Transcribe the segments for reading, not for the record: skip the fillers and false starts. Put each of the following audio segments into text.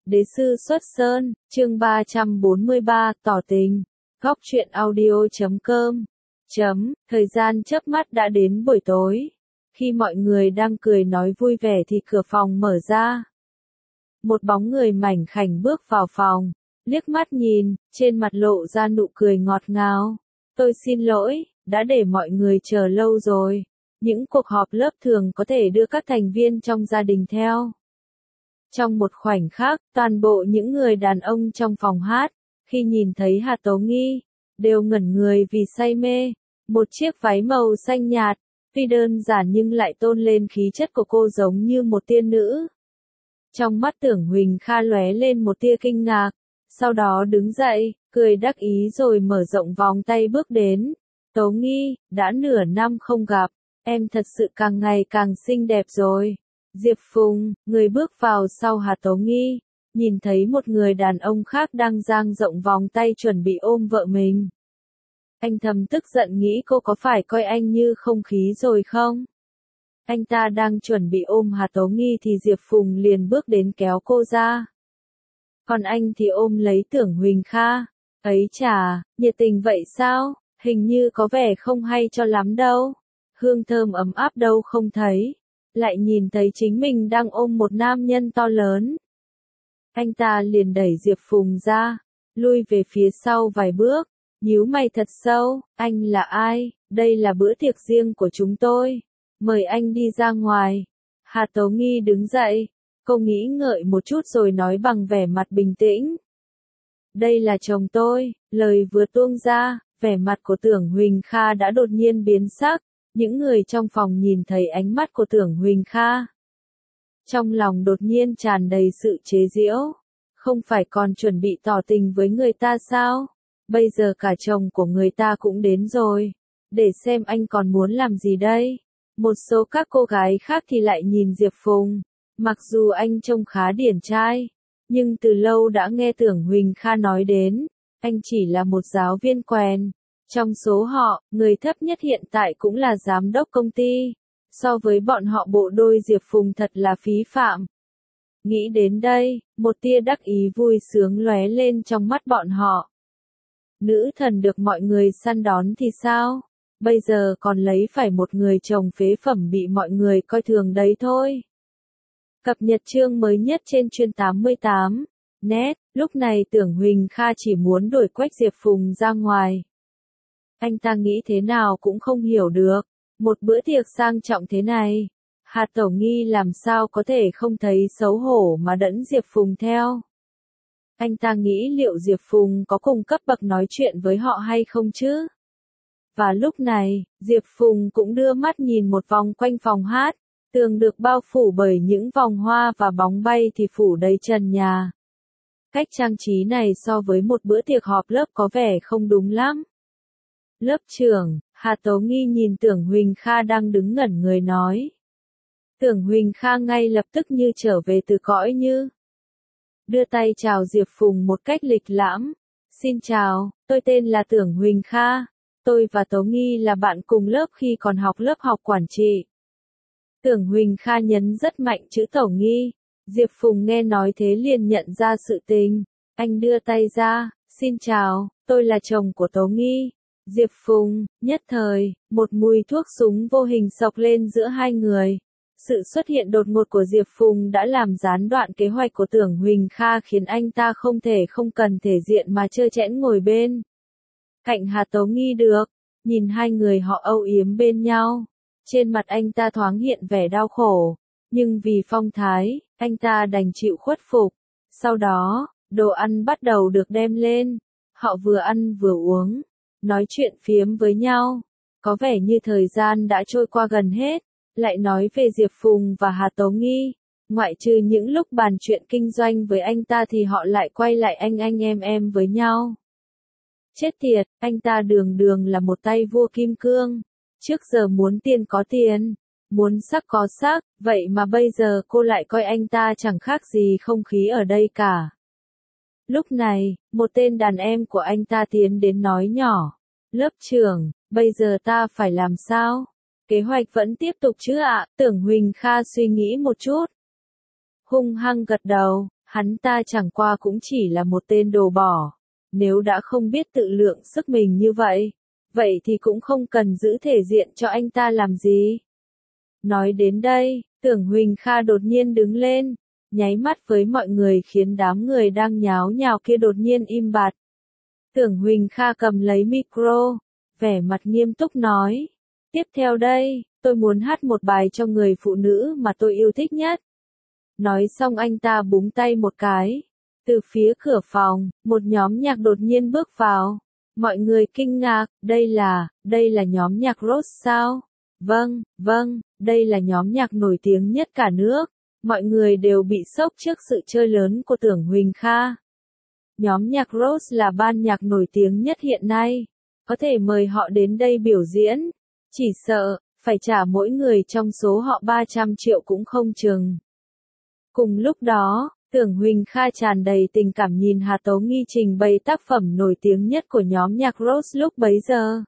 Đế sư xuất sơn, chương 343, tỏ tình. Góc truyện audio.com. Thời gian chớp mắt đã đến buổi tối. Khi mọi người đang cười nói vui vẻ thì cửa phòng mở ra. Một bóng người mảnh khảnh bước vào phòng, liếc mắt nhìn, trên mặt lộ ra nụ cười ngọt ngào. Tôi xin lỗi, đã để mọi người chờ lâu rồi. Những cuộc họp lớp thường có thể đưa các thành viên trong gia đình theo. Trong một khoảnh khắc, toàn bộ những người đàn ông trong phòng hát, khi nhìn thấy Hà Tố Nghi, đều ngẩn người vì say mê. Một chiếc váy màu xanh nhạt, tuy đơn giản nhưng lại tôn lên khí chất của cô giống như một tiên nữ. Trong mắt Tưởng Huỳnh Kha lóe lên một tia kinh ngạc, sau đó đứng dậy, cười đắc ý rồi mở rộng vòng tay bước đến. Tố Nghi, đã nửa năm không gặp, em thật sự càng ngày càng xinh đẹp rồi. Diệp Phùng, người bước vào sau Hà Tố Nghi, nhìn thấy một người đàn ông khác đang dang rộng vòng tay chuẩn bị ôm vợ mình. Anh thầm tức giận nghĩ cô có phải coi anh như không khí rồi không? Anh ta đang chuẩn bị ôm Hà Tố Nghi thì Diệp Phùng liền bước đến kéo cô ra. Còn anh thì ôm lấy Tưởng Huỳnh Kha. Ấy chà, nhiệt tình vậy sao? Hình như có vẻ không hay cho lắm đâu. Hương thơm ấm áp đâu không thấy. Lại nhìn thấy chính mình đang ôm một nam nhân to lớn. Anh ta liền đẩy Diệp Phùng ra, lui về phía sau vài bước, nhíu mày thật sâu, anh là ai? Đây là bữa tiệc riêng của chúng tôi, mời anh đi ra ngoài. Hà Tố Nghi đứng dậy, cô nghĩ ngợi một chút rồi nói bằng vẻ mặt bình tĩnh. Đây là chồng tôi, lời vừa tuôn ra, vẻ mặt của Tưởng Huỳnh Kha đã đột nhiên biến sắc. Những người trong phòng nhìn thấy ánh mắt của Tưởng Huỳnh Kha. Trong lòng đột nhiên tràn đầy sự chế giễu. Không phải còn chuẩn bị tỏ tình với người ta sao? Bây giờ cả chồng của người ta cũng đến rồi. Để xem anh còn muốn làm gì đây? Một số các cô gái khác thì lại nhìn Diệp Phùng. Mặc dù anh trông khá điển trai, nhưng từ lâu đã nghe Tưởng Huỳnh Kha nói đến, anh chỉ là một giáo viên quèn. Trong số họ, người thấp nhất hiện tại cũng là giám đốc công ty. So với bọn họ bộ đôi Diệp Phùng thật là phí phạm. Nghĩ đến đây, một tia đắc ý vui sướng lóe lên trong mắt bọn họ. Nữ thần được mọi người săn đón thì sao? Bây giờ còn lấy phải một người chồng phế phẩm bị mọi người coi thường đấy thôi. Cập nhật chương mới nhất trên chuyên 88. Net, lúc này Tưởng Huỳnh Kha chỉ muốn đuổi Quách Diệp Phùng ra ngoài. Anh ta nghĩ thế nào cũng không hiểu được. Một bữa tiệc sang trọng thế này, Hà Tố Nghi làm sao có thể không thấy xấu hổ mà dẫn Diệp Phùng theo. Anh ta nghĩ liệu Diệp Phùng có cùng cấp bậc nói chuyện với họ hay không chứ? Và lúc này, Diệp Phùng cũng đưa mắt nhìn một vòng quanh phòng hát, tường được bao phủ bởi những vòng hoa và bóng bay thì phủ đầy trần nhà. Cách trang trí này so với một bữa tiệc họp lớp có vẻ không đúng lắm. Lớp trưởng, Hà Tố Nghi nhìn Tưởng Huỳnh Kha đang đứng ngẩn người nói. Tưởng Huỳnh Kha ngay lập tức như trở về từ cõi như. Đưa tay chào Diệp Phùng một cách lịch lãm. Xin chào, tôi tên là Tưởng Huỳnh Kha. Tôi và Tố Nghi là bạn cùng lớp khi còn học lớp học quản trị. Tưởng Huỳnh Kha nhấn rất mạnh chữ Tố Nghi. Diệp Phùng nghe nói thế liền nhận ra sự tình. Anh đưa tay ra, xin chào, tôi là chồng của Tố Nghi. Diệp Phùng, nhất thời, một mùi thuốc súng vô hình xộc lên giữa hai người. Sự xuất hiện đột ngột của Diệp Phùng đã làm gián đoạn kế hoạch của Tưởng Huỳnh Kha khiến anh ta không thể không cần thể diện mà trơ trẽn ngồi bên cạnh Hà Tố Nghi được. Nhìn hai người họ âu yếm bên nhau, trên mặt anh ta thoáng hiện vẻ đau khổ, nhưng vì phong thái, anh ta đành chịu khuất phục. Sau đó, đồ ăn bắt đầu được đem lên. Họ vừa ăn vừa uống, nói chuyện phiếm với nhau. Có vẻ như thời gian đã trôi qua gần hết. Lại nói về Diệp Phùng và Hà Tố Nghi, ngoại trừ những lúc bàn chuyện kinh doanh với anh ta thì họ lại quay lại anh em với nhau. Chết tiệt, anh ta đường đường là một tay vua kim cương. Trước giờ muốn tiền có tiền, muốn sắc có sắc, vậy mà bây giờ cô lại coi anh ta chẳng khác gì không khí ở đây cả. Lúc này, một tên đàn em của anh ta tiến đến nói nhỏ. Lớp trưởng, bây giờ ta phải làm sao? Kế hoạch vẫn tiếp tục chứ ạ? Tưởng Huỳnh Kha suy nghĩ một chút. Hung hăng gật đầu, Hắn ta chẳng qua cũng chỉ là một tên đồ bỏ. Nếu đã không biết tự lượng sức mình như vậy, vậy thì cũng không cần giữ thể diện cho anh ta làm gì. Nói đến đây, Tưởng Huỳnh Kha đột nhiên đứng lên, nháy mắt với mọi người khiến đám người đang nháo nhào kia đột nhiên im bặt. Tưởng Huỳnh Kha cầm lấy micro, vẻ mặt nghiêm túc nói. Tiếp theo đây, tôi muốn hát một bài cho người phụ nữ mà tôi yêu thích nhất. Nói xong anh ta búng tay một cái. Từ phía cửa phòng, một nhóm nhạc đột nhiên bước vào. Mọi người kinh ngạc, đây là nhóm nhạc Rose sao? Vâng, đây là nhóm nhạc nổi tiếng nhất cả nước. Mọi người đều bị sốc trước sự chơi lớn của Tưởng Huỳnh Kha. Nhóm nhạc Rose là ban nhạc nổi tiếng nhất hiện nay. Có thể mời họ đến đây biểu diễn. Chỉ sợ, phải trả mỗi người trong số họ 300 triệu cũng không chừng. Cùng lúc đó, Tưởng Huỳnh Kha tràn đầy tình cảm nhìn Hà Tố Nghi trình bày tác phẩm nổi tiếng nhất của nhóm nhạc Rose lúc bấy giờ.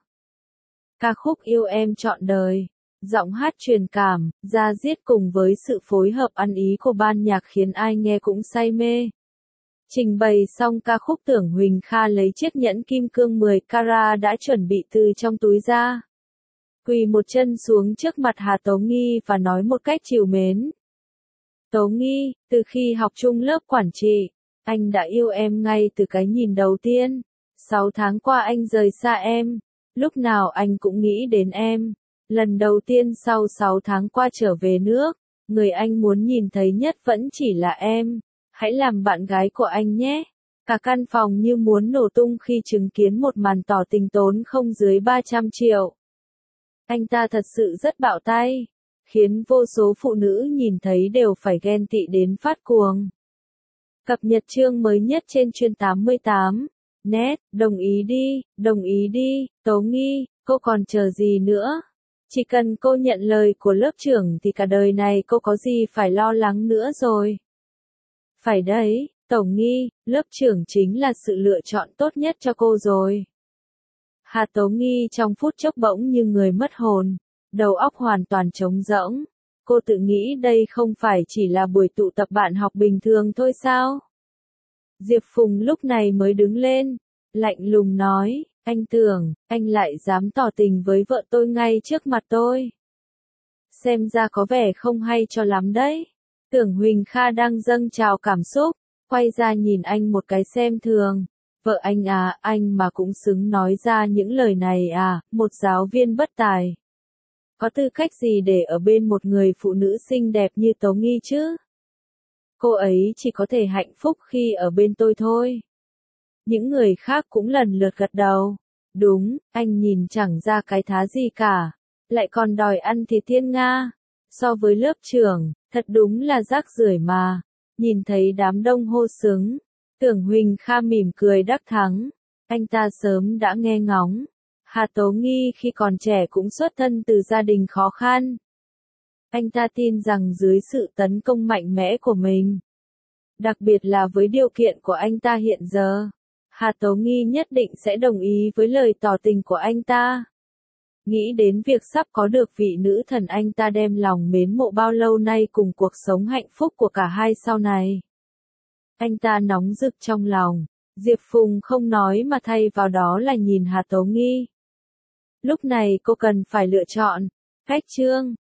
Ca khúc Yêu Em Trọn Đời, giọng hát truyền cảm, da diết cùng với sự phối hợp ăn ý của ban nhạc khiến ai nghe cũng say mê. Trình bày xong ca khúc Tưởng Huỳnh Kha lấy chiếc nhẫn kim cương 10 carat đã chuẩn bị từ trong túi ra. Quỳ một chân xuống trước mặt Hà Tố Nghi và nói một cách trìu mến. Tố Nghi, từ khi học chung lớp quản trị, anh đã yêu em ngay từ cái nhìn đầu tiên. 6 tháng qua anh rời xa em, lúc nào anh cũng nghĩ đến em. Lần đầu tiên sau 6 tháng qua trở về nước, người anh muốn nhìn thấy nhất vẫn chỉ là em. Hãy làm bạn gái của anh nhé. Cả căn phòng như muốn nổ tung khi chứng kiến một màn tỏ tình tốn không dưới 300 triệu. Anh ta thật sự rất bạo tay, khiến vô số phụ nữ nhìn thấy đều phải ghen tị đến phát cuồng. Cập nhật chương mới nhất trên Chuyên 88. Net, đồng ý đi, Tố Nghi, cô còn chờ gì nữa? Chỉ cần cô nhận lời của lớp trưởng thì cả đời này cô có gì phải lo lắng nữa rồi. Phải đấy, Tố Nghi, lớp trưởng chính là sự lựa chọn tốt nhất cho cô rồi. Hà Tố Nghi trong phút chốc bỗng như người mất hồn, đầu óc hoàn toàn trống rỗng. Cô tự nghĩ đây không phải chỉ là buổi tụ tập bạn học bình thường thôi sao? Diệp Phùng lúc này mới đứng lên, lạnh lùng nói, anh Tưởng, anh lại dám tỏ tình với vợ tôi ngay trước mặt tôi. Xem ra có vẻ không hay cho lắm đấy. Tưởng Huỳnh Kha đang dâng trào cảm xúc, quay ra nhìn anh một cái xem thường. Vợ anh à, anh mà cũng xứng nói ra những lời này à, một giáo viên bất tài. Có tư cách gì để ở bên một người phụ nữ xinh đẹp như Tố Nghi chứ? Cô ấy chỉ có thể hạnh phúc khi ở bên tôi thôi. Những người khác cũng lần lượt gật đầu. Đúng, anh nhìn chẳng ra cái thá gì cả. Lại còn đòi ăn thịt thiên nga. So với lớp trưởng, thật đúng là rác rưởi mà. Nhìn thấy đám đông hô xứng. Tưởng Huỳnh Kha mỉm cười đắc thắng. Anh ta sớm đã nghe ngóng. Hà Tố Nghi khi còn trẻ cũng xuất thân từ gia đình khó khăn. Anh ta tin rằng dưới sự tấn công mạnh mẽ của mình, đặc biệt là với điều kiện của anh ta hiện giờ, Hà Tố Nghi nhất định sẽ đồng ý với lời tỏ tình của anh ta. Nghĩ đến việc sắp có được vị nữ thần anh ta đem lòng mến mộ bao lâu nay cùng cuộc sống hạnh phúc của cả hai sau này. Anh ta nóng rực trong lòng, Diệp Phùng không nói mà thay vào đó là nhìn Hà Tố Nghi. Lúc này cô cần phải lựa chọn. Cách chương